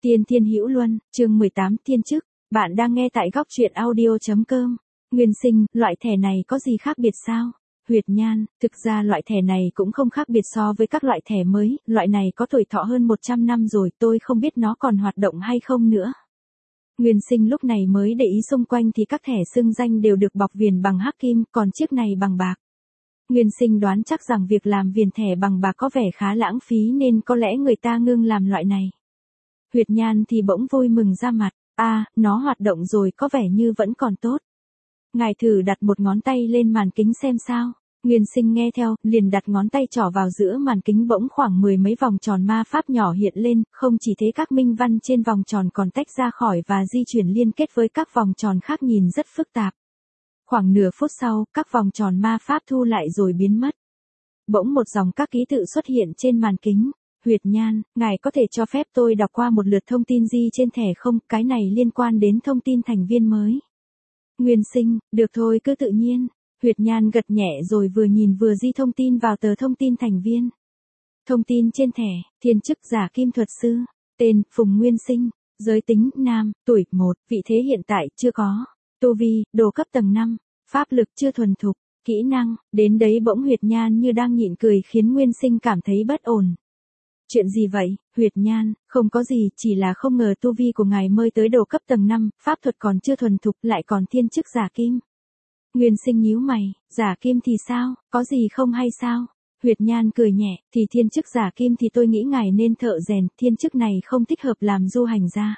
Tiên Thiên Hữu Luân, chương 18 Thiên chức, bạn đang nghe tại góc truyện audio.com. Nguyên sinh, loại thẻ này có gì khác biệt sao? Huyệt Nhan, thực ra loại thẻ này cũng không khác biệt so với các loại thẻ mới, loại này có tuổi thọ hơn 100 năm rồi, tôi không biết nó còn hoạt động hay không nữa. Nguyên sinh lúc này mới để ý xung quanh thì các thẻ xưng danh đều được bọc viền bằng hắc kim, còn chiếc này bằng bạc. Nguyên sinh đoán chắc rằng việc làm viền thẻ bằng bạc có vẻ khá lãng phí nên có lẽ người ta ngưng làm loại này. Huyệt Nhan thì bỗng vui mừng ra mặt, nó hoạt động rồi, có vẻ như vẫn còn tốt. Ngài thử đặt một ngón tay lên màn kính xem sao. Nguyên sinh nghe theo, liền đặt ngón tay trỏ vào giữa màn kính, bỗng khoảng 10 mấy vòng tròn ma pháp nhỏ hiện lên, không chỉ thế các minh văn trên vòng tròn còn tách ra khỏi và di chuyển liên kết với các vòng tròn khác nhìn rất phức tạp. Khoảng nửa phút sau, các vòng tròn ma pháp thu lại rồi biến mất. Bỗng một dòng các ký tự xuất hiện trên màn kính. Huyệt Nhan, ngài có thể cho phép tôi đọc qua một lượt thông tin di trên thẻ không? Cái này liên quan đến thông tin thành viên mới. Nguyên sinh, được thôi, cứ tự nhiên. Huyệt Nhan gật nhẹ rồi vừa nhìn vừa di thông tin vào tờ thông tin thành viên. Thông tin trên thẻ, thiên chức giả kim thuật sư, tên, Phùng Nguyên Sinh, giới tính, nam, tuổi, 1, vị thế hiện tại, chưa có, tu vi, đồ cấp tầng 5, pháp lực chưa thuần thục, kỹ năng, đến đấy bỗng Huyệt Nhan như đang nhịn cười khiến Nguyên Sinh cảm thấy bất ổn. Chuyện gì vậy, Huyệt Nhan? Không có gì, chỉ là không ngờ tu vi của ngài mới tới đồ cấp tầng 5, pháp thuật còn chưa thuần thục, lại còn thiên chức giả kim. Nguyên Sinh nhíu mày, giả kim thì sao, có gì không hay sao? Huyệt Nhan cười nhẹ, thì thiên chức giả kim thì tôi nghĩ ngài nên thợ rèn, thiên chức này không thích hợp làm du hành gia.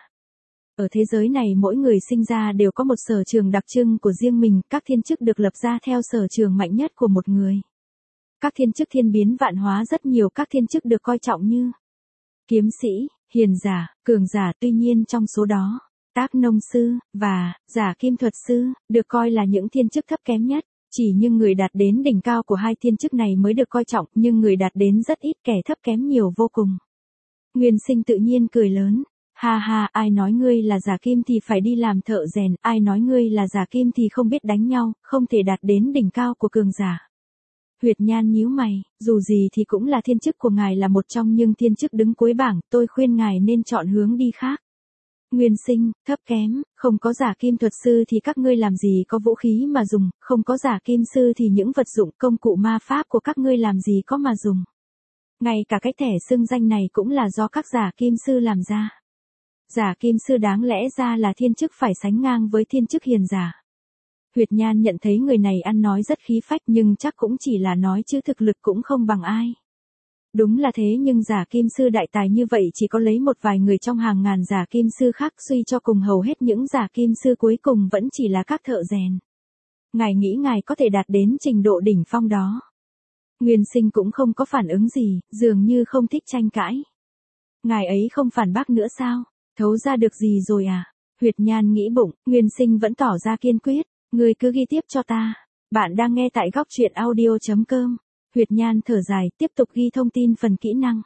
Ở thế giới này mỗi người sinh ra đều có một sở trường đặc trưng của riêng mình, các thiên chức được lập ra theo sở trường mạnh nhất của một người. Các thiên chức thiên biến vạn hóa, rất nhiều các thiên chức được coi trọng như kiếm sĩ, hiền giả, cường giả, tuy nhiên trong số đó, tác nông sư, và giả kim thuật sư, được coi là những thiên chức thấp kém nhất. Chỉ nhưng người đạt đến đỉnh cao của hai thiên chức này mới được coi trọng, nhưng người đạt đến rất ít, kẻ thấp kém nhiều vô cùng. Nguyên Sinh tự nhiên cười lớn. Ha ha, ai nói ngươi là giả kim thì phải đi làm thợ rèn, ai nói ngươi là giả kim thì không biết đánh nhau, không thể đạt đến đỉnh cao của cường giả. Huyệt Nhan nhíu mày, dù gì thì cũng là thiên chức của ngài là một trong nhưng thiên chức đứng cuối bảng, tôi khuyên ngài nên chọn hướng đi khác. Nguyên Sinh, thấp kém, không có giả kim thuật sư thì các ngươi làm gì có vũ khí mà dùng, không có giả kim sư thì những vật dụng công cụ ma pháp của các ngươi làm gì có mà dùng. Ngay cả cái thẻ xưng danh này cũng là do các giả kim sư làm ra. Giả kim sư đáng lẽ ra là thiên chức phải sánh ngang với thiên chức hiền giả. Huyệt Nhan nhận thấy người này ăn nói rất khí phách nhưng chắc cũng chỉ là nói chứ thực lực cũng không bằng ai. Đúng là thế, nhưng giả kim sư đại tài như vậy chỉ có lấy một vài người trong hàng ngàn giả kim sư khác, suy cho cùng hầu hết những giả kim sư cuối cùng vẫn chỉ là các thợ rèn. Ngài nghĩ ngài có thể đạt đến trình độ đỉnh phong đó? Nguyên Sinh cũng không có phản ứng gì, dường như không thích tranh cãi. Ngài ấy không phản bác nữa sao? Thấu ra được gì rồi à? Huyệt Nhan nghĩ bụng, Nguyên Sinh vẫn tỏ ra kiên quyết. Ngươi cứ ghi tiếp cho ta. Bạn đang nghe tại góc truyện audio.com. Huyệt Nhan thở dài, tiếp tục ghi thông tin phần kỹ năng.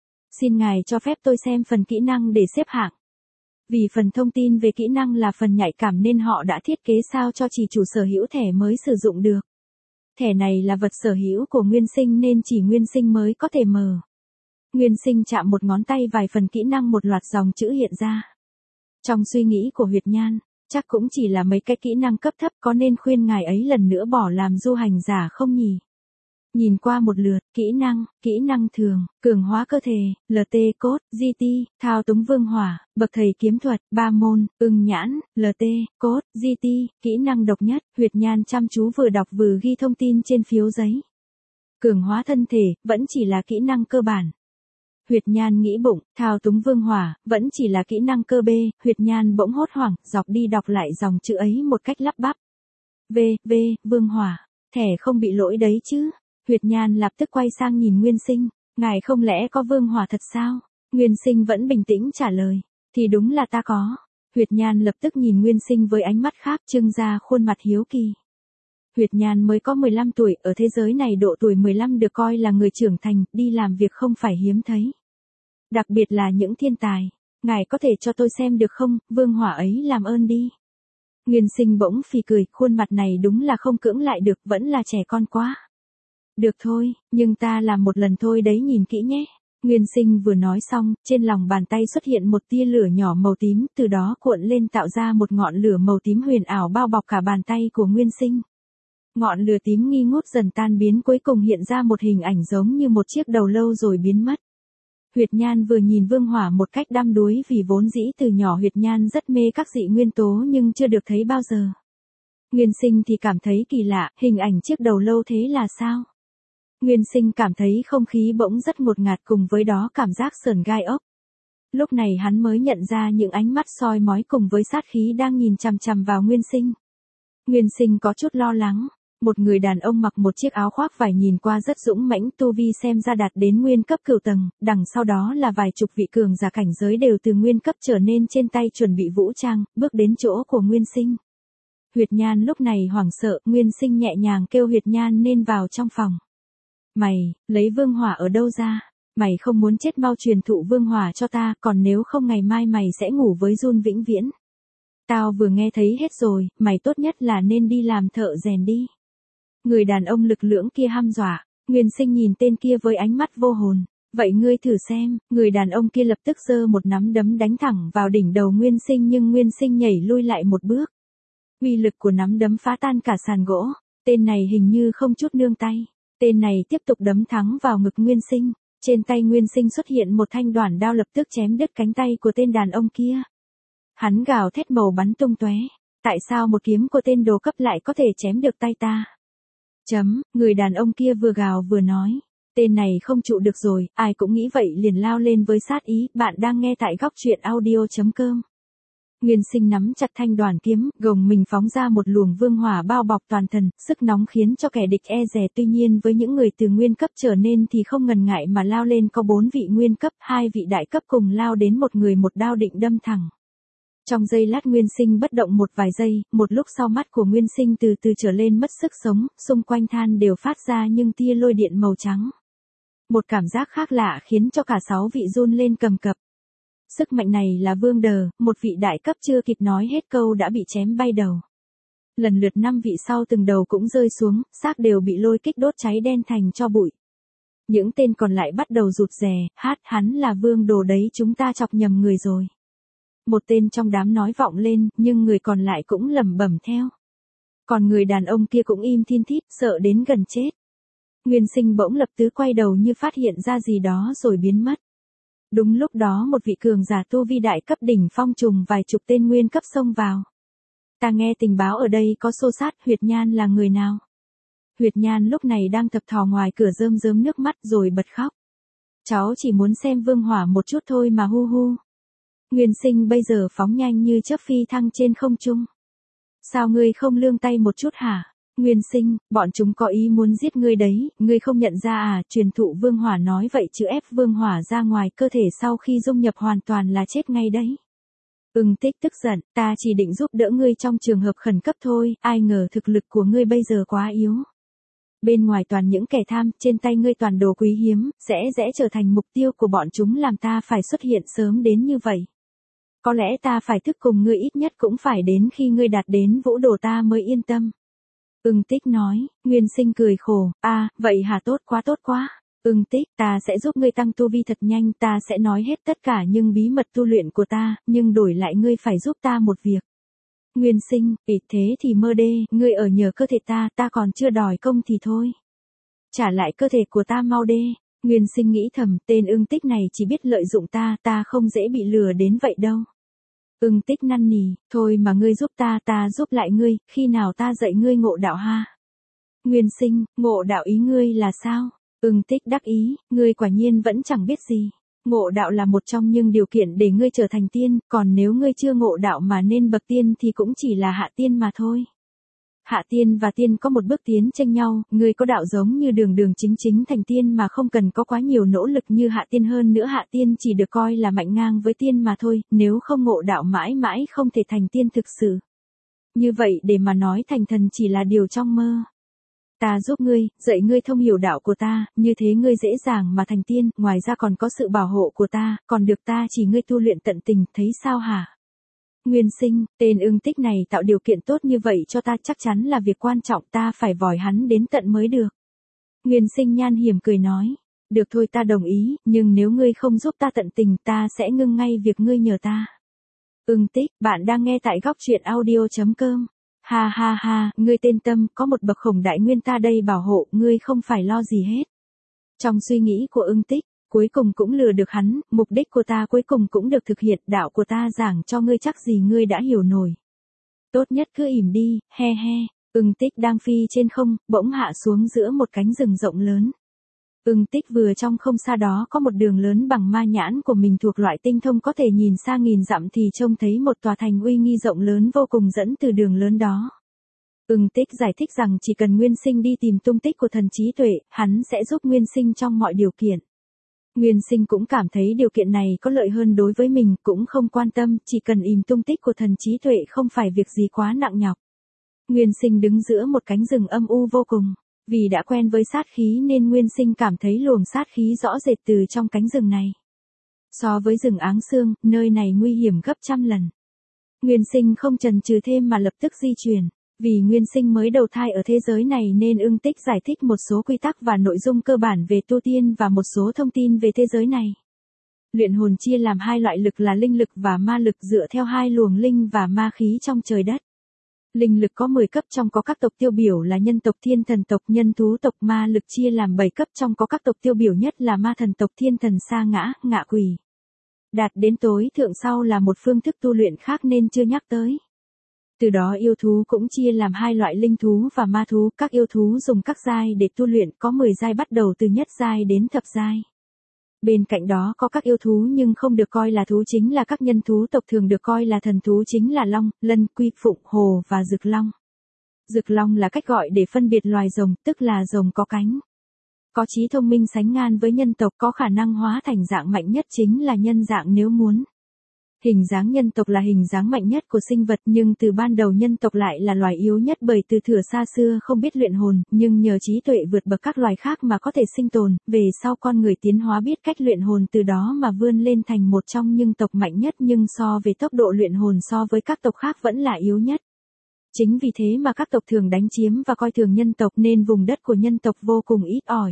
Xin ngài cho phép tôi xem phần kỹ năng để xếp hạng. Vì phần thông tin về kỹ năng là phần nhạy cảm nên họ đã thiết kế sao cho chỉ chủ sở hữu thẻ mới sử dụng được. Thẻ này là vật sở hữu của Nguyên Sinh nên chỉ Nguyên Sinh mới có thể mở. Nguyên Sinh chạm một ngón tay vài phần kỹ năng, một loạt dòng chữ hiện ra. Trong suy nghĩ của Huyệt Nhan, chắc cũng chỉ là mấy cái kỹ năng cấp thấp, có nên khuyên ngài ấy lần nữa bỏ làm du hành giả không nhỉ? Nhìn qua một lượt, kỹ năng thường, cường hóa cơ thể, LT cốt, GT, thao túng vương hỏa, bậc thầy kiếm thuật, 3 môn, ưng nhãn, LT, cốt, GT, kỹ năng độc nhất. Huyệt Nhan chăm chú vừa đọc vừa ghi thông tin trên phiếu giấy. Cường hóa thân thể, vẫn chỉ là kỹ năng cơ bản. Huyệt Nhan nghĩ bụng, thao túng vương hỏa, vẫn chỉ là kỹ năng cơ B. Huyệt Nhan bỗng hốt hoảng, dọc đi đọc lại dòng chữ ấy một cách lắp bắp. Vương hỏa, thẻ không bị lỗi đấy chứ? Huyệt Nhan lập tức quay sang nhìn Nguyên Sinh, ngài không lẽ có vương hỏa thật sao? Nguyên Sinh vẫn bình tĩnh trả lời, thì đúng là ta có. Huyệt Nhan lập tức nhìn Nguyên Sinh với ánh mắt khác, trưng ra khuôn mặt hiếu kỳ. Huyệt Nhan mới có 15 tuổi, ở thế giới này độ tuổi 15 được coi là người trưởng thành, đi làm việc không phải hiếm thấy. Đặc biệt là những thiên tài. Ngài có thể cho tôi xem được không, vương hỏa ấy làm ơn đi. Nguyên Sinh bỗng phì cười, khuôn mặt này đúng là không cưỡng lại được, vẫn là trẻ con quá. Được thôi, nhưng ta làm một lần thôi đấy, nhìn kỹ nhé. Nguyên Sinh vừa nói xong, trên lòng bàn tay xuất hiện một tia lửa nhỏ màu tím, từ đó cuộn lên tạo ra một ngọn lửa màu tím huyền ảo bao bọc cả bàn tay của Nguyên Sinh. Ngọn lửa tím nghi ngút dần tan biến, cuối cùng hiện ra một hình ảnh giống như một chiếc đầu lâu rồi biến mất. Huyệt Nhan vừa nhìn Vương Hỏa một cách đăm đuối, vì vốn dĩ từ nhỏ Huyệt Nhan rất mê các dị nguyên tố nhưng chưa được thấy bao giờ. Nguyên Sinh thì cảm thấy kỳ lạ, hình ảnh chiếc đầu lâu thế là sao? Nguyên Sinh cảm thấy không khí bỗng rất ngột ngạt, cùng với đó cảm giác sởn gai ốc. Lúc này hắn mới nhận ra những ánh mắt soi mói cùng với sát khí đang nhìn chằm chằm vào Nguyên Sinh. Nguyên Sinh có chút lo lắng. Một người đàn ông mặc một chiếc áo khoác vải nhìn qua rất dũng mãnh, tu vi xem ra đạt đến nguyên cấp cửu tầng, đằng sau đó là vài chục vị cường giả cảnh giới đều từ nguyên cấp trở nên trên tay chuẩn bị vũ trang, bước đến chỗ của Nguyên Sinh. Huyệt Nhan lúc này hoảng sợ, Nguyên Sinh nhẹ nhàng kêu Huyệt Nhan nên vào trong phòng. Mày, lấy Vương Hỏa ở đâu ra? Mày không muốn chết mau truyền thụ Vương Hỏa cho ta, còn nếu không ngày mai mày sẽ ngủ với Jun vĩnh viễn. Tao vừa nghe thấy hết rồi, mày tốt nhất là nên đi làm thợ rèn đi. Người đàn ông lực lưỡng kia hăm dọa. Nguyên Sinh nhìn tên kia với ánh mắt vô hồn. Vậy ngươi thử xem. Người đàn ông kia lập tức giơ một nắm đấm đánh thẳng vào đỉnh đầu Nguyên Sinh, nhưng Nguyên Sinh nhảy lui lại một bước. Uy lực của nắm đấm phá tan cả sàn gỗ. Tên này hình như không chút nương tay. Tên này tiếp tục đấm thắng vào ngực Nguyên Sinh. Trên tay Nguyên Sinh xuất hiện một thanh đoản đao, lập tức chém đứt cánh tay của tên đàn ông kia. Hắn gào thét màu bắn tung tóe. Tại sao một kiếm của tên đồ cấp lại có thể chém được tay ta? Người đàn ông kia vừa gào vừa nói. Tên này không trụ được rồi, ai cũng nghĩ vậy liền lao lên với sát ý. Bạn đang nghe tại góc truyện audio.com. Nguyên Sinh nắm chặt thanh đoản kiếm, gồng mình phóng ra một luồng vương hỏa bao bọc toàn thân, sức nóng khiến cho kẻ địch e dè. Tuy nhiên với những người từ nguyên cấp trở nên thì không ngần ngại mà lao lên, có 4 vị nguyên cấp, 2 vị đại cấp cùng lao đến, một người một đao định đâm thẳng. Trong giây lát Nguyên Sinh bất động một vài giây, một lúc sau mắt của Nguyên Sinh từ từ trở lên mất sức sống, xung quanh than đều phát ra những tia lôi điện màu trắng. Một cảm giác khác lạ khiến cho cả 6 vị run lên cầm cập. Sức mạnh này là Vương Đờ, một vị đại cấp chưa kịp nói hết câu đã bị chém bay đầu. Lần lượt 5 vị sau từng đầu cũng rơi xuống, xác đều bị lôi kích đốt cháy đen thành tro bụi. Những tên còn lại bắt đầu rụt rè, hắn là Vương Đồ đấy, chúng ta chọc nhầm người rồi. Một tên trong đám nói vọng lên, nhưng người còn lại cũng lẩm bẩm theo. Còn người đàn ông kia cũng im thin thít, sợ đến gần chết. Nguyên Sinh bỗng lập tức quay đầu như phát hiện ra gì đó rồi biến mất. Đúng lúc đó một vị cường giả tu vi đại cấp đỉnh phong trùng vài chục tên nguyên cấp xông vào. Ta nghe tình báo ở đây có xô xát, Huyệt Nhan là người nào? Huyệt Nhan lúc này đang thập thò ngoài cửa rơm rớm nước mắt rồi bật khóc. Cháu chỉ muốn xem Vương Hỏa một chút thôi mà hu hu. Nguyên Sinh bây giờ phóng nhanh như chớp phi thăng trên không trung. Sao ngươi không lương tay một chút hả? Nguyên Sinh, bọn chúng có ý muốn giết ngươi đấy, ngươi không nhận ra à? Truyền thụ Vương Hỏa nói vậy chứ ép Vương Hỏa ra ngoài cơ thể sau khi dung nhập hoàn toàn là chết ngay đấy. Tích tức giận, ta chỉ định giúp đỡ ngươi trong trường hợp khẩn cấp thôi, ai ngờ thực lực của ngươi bây giờ quá yếu. Bên ngoài toàn những kẻ tham, trên tay ngươi toàn đồ quý hiếm, dễ trở thành mục tiêu của bọn chúng, làm ta phải xuất hiện sớm đến như vậy. Có lẽ ta phải thức cùng ngươi, ít nhất cũng phải đến khi ngươi đạt đến vũ đồ ta mới yên tâm. Tích nói. Nguyên Sinh cười khổ, vậy hả, tốt quá. Tích, ta sẽ giúp ngươi tăng tu vi thật nhanh, ta sẽ nói hết tất cả những bí mật tu luyện của ta, nhưng đổi lại ngươi phải giúp ta một việc. Nguyên Sinh, thế thì mơ đê, ngươi ở nhờ cơ thể ta còn chưa đòi công thì thôi. Trả lại cơ thể của ta mau đê. Nguyên Sinh nghĩ thầm, tên Tích này chỉ biết lợi dụng ta không dễ bị lừa đến vậy đâu. Tích năn nỉ, thôi mà ngươi giúp ta giúp lại ngươi, khi nào ta dạy ngươi ngộ đạo ha? Nguyên Sinh, ngộ đạo ý ngươi là sao? Tích đắc ý, ngươi quả nhiên vẫn chẳng biết gì. Ngộ đạo là một trong những điều kiện để ngươi trở thành tiên, còn nếu ngươi chưa ngộ đạo mà nên bậc tiên thì cũng chỉ là hạ tiên mà thôi. Hạ tiên và tiên có một bước tiến chênh nhau, ngươi có đạo giống như đường chính thành tiên mà không cần có quá nhiều nỗ lực như hạ tiên, hơn nữa hạ tiên chỉ được coi là mạnh ngang với tiên mà thôi, nếu không ngộ đạo mãi mãi không thể thành tiên thực sự. Như vậy để mà nói thành thần chỉ là điều trong mơ. Ta giúp ngươi, dạy ngươi thông hiểu đạo của ta, như thế ngươi dễ dàng mà thành tiên, ngoài ra còn có sự bảo hộ của ta, còn được ta chỉ ngươi tu luyện tận tình, thấy sao hả? Nguyên Sinh, tên Tích này tạo điều kiện tốt như vậy cho ta, chắc chắn là việc quan trọng, ta phải vòi hắn đến tận mới được. Nguyên Sinh nhan hiểm cười nói. Được thôi ta đồng ý, nhưng nếu ngươi không giúp ta tận tình ta sẽ ngưng ngay việc ngươi nhờ ta. Ưng Tích, bạn đang nghe tại góc truyện audio.com. Ha ha ha, ngươi tên Tâm, có một bậc khổng đại nguyên ta đây bảo hộ, ngươi không phải lo gì hết. Trong suy nghĩ của Ưng Tích, cuối cùng cũng lừa được hắn, mục đích của ta cuối cùng cũng được thực hiện, đạo của ta giảng cho ngươi chắc gì ngươi đã hiểu nổi. Tốt nhất cứ ỉm đi, he he. Ưng Tích đang phi trên không, bỗng hạ xuống giữa một cánh rừng rộng lớn. Ưng Tích vừa trong không xa đó có một đường lớn bằng ma nhãn của mình thuộc loại tinh thông có thể nhìn xa nghìn dặm thì trông thấy một tòa thành uy nghi rộng lớn vô cùng dẫn từ đường lớn đó. Ưng Tích giải thích rằng chỉ cần Nguyên Sinh đi tìm tung tích của thần trí tuệ, hắn sẽ giúp Nguyên Sinh trong mọi điều kiện. Nguyên Sinh cũng cảm thấy điều kiện này có lợi hơn đối với mình, cũng không quan tâm, chỉ cần tìm tung tích của thần trí tuệ không phải việc gì quá nặng nhọc. Nguyên Sinh đứng giữa một cánh rừng âm u vô cùng. Vì đã quen với sát khí nên Nguyên Sinh cảm thấy luồng sát khí rõ rệt từ trong cánh rừng này. So với rừng Áng Xương, nơi này nguy hiểm gấp trăm lần. Nguyên Sinh không chần chừ thêm mà lập tức di chuyển. Vì Nguyên Sinh mới đầu thai ở thế giới này nên Ưng Tích giải thích một số quy tắc và nội dung cơ bản về tu tiên và một số thông tin về thế giới này. Luyện hồn chia làm hai loại lực là linh lực và ma lực dựa theo hai luồng linh và ma khí trong trời đất. Linh lực có 10 cấp trong có các tộc tiêu biểu là nhân tộc, thiên thần tộc, nhân thú tộc. Ma lực chia làm 7 cấp trong có các tộc tiêu biểu nhất là ma thần tộc, thiên thần, sa ngã, ngạ quỷ. Đạt đến tối thượng sau là một phương thức tu luyện khác nên chưa nhắc tới. Từ đó yêu thú cũng chia làm hai loại linh thú và ma thú. Các yêu thú dùng các giai để tu luyện, có 10 giai bắt đầu từ nhất giai đến thập giai. Bên cạnh đó có các yêu thú nhưng không được coi là thú chính là các nhân thú tộc thường được coi là thần thú chính là long, lân, quy, phụng, hồ và rực long. Rực long là cách gọi để phân biệt loài rồng, tức là rồng có cánh. Có trí thông minh sánh ngang với nhân tộc, có khả năng hóa thành dạng mạnh nhất chính là nhân dạng nếu muốn. Hình dáng nhân tộc là hình dáng mạnh nhất của sinh vật nhưng từ ban đầu nhân tộc lại là loài yếu nhất bởi từ thuở xa xưa không biết luyện hồn, nhưng nhờ trí tuệ vượt bậc các loài khác mà có thể sinh tồn, về sau con người tiến hóa biết cách luyện hồn từ đó mà vươn lên thành một trong những tộc mạnh nhất nhưng so về tốc độ luyện hồn so với các tộc khác vẫn là yếu nhất. Chính vì thế mà các tộc thường đánh chiếm và coi thường nhân tộc nên vùng đất của nhân tộc vô cùng ít ỏi.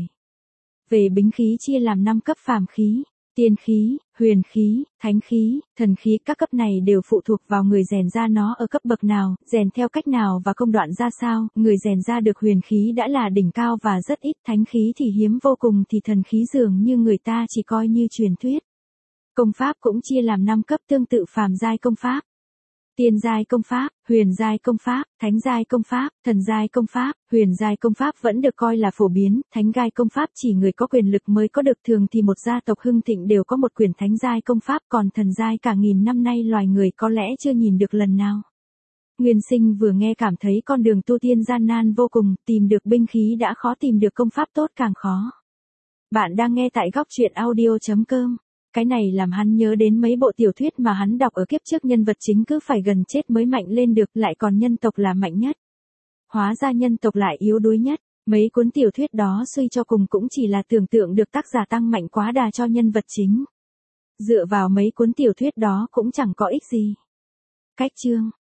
Về bính khí chia làm 5 cấp: phàm khí, tiên khí, huyền khí, thánh khí, thần khí. Các cấp này đều phụ thuộc vào người rèn ra nó ở cấp bậc nào, rèn theo cách nào và công đoạn ra sao. Người rèn ra được huyền khí đã là đỉnh cao và rất ít, thánh khí thì hiếm vô cùng, thì thần khí dường như người ta chỉ coi như truyền thuyết. Công pháp cũng chia làm 5 cấp tương tự: phàm giai công pháp, tiên giai công pháp, huyền giai công pháp, thánh giai công pháp, thần giai công pháp. Huyền giai công pháp vẫn được coi là phổ biến, thánh giai công pháp chỉ người có quyền lực mới có được, thường thì một gia tộc hưng thịnh đều có một quyển thánh giai công pháp, còn thần giai cả nghìn năm nay loài người có lẽ chưa nhìn được lần nào. Nguyên Sinh vừa nghe cảm thấy con đường tu tiên gian nan vô cùng, tìm được binh khí đã khó, tìm được công pháp tốt càng khó. Bạn đang nghe tại góc truyện audio.com. Cái này làm hắn nhớ đến mấy bộ tiểu thuyết mà hắn đọc ở kiếp trước, nhân vật chính cứ phải gần chết mới mạnh lên được, lại còn nhân tộc là mạnh nhất. Hóa ra nhân tộc lại yếu đuối nhất. Mấy cuốn tiểu thuyết đó suy cho cùng cũng chỉ là tưởng tượng được tác giả tăng mạnh quá đà cho nhân vật chính. Dựa vào mấy cuốn tiểu thuyết đó cũng chẳng có ích gì. Cách chương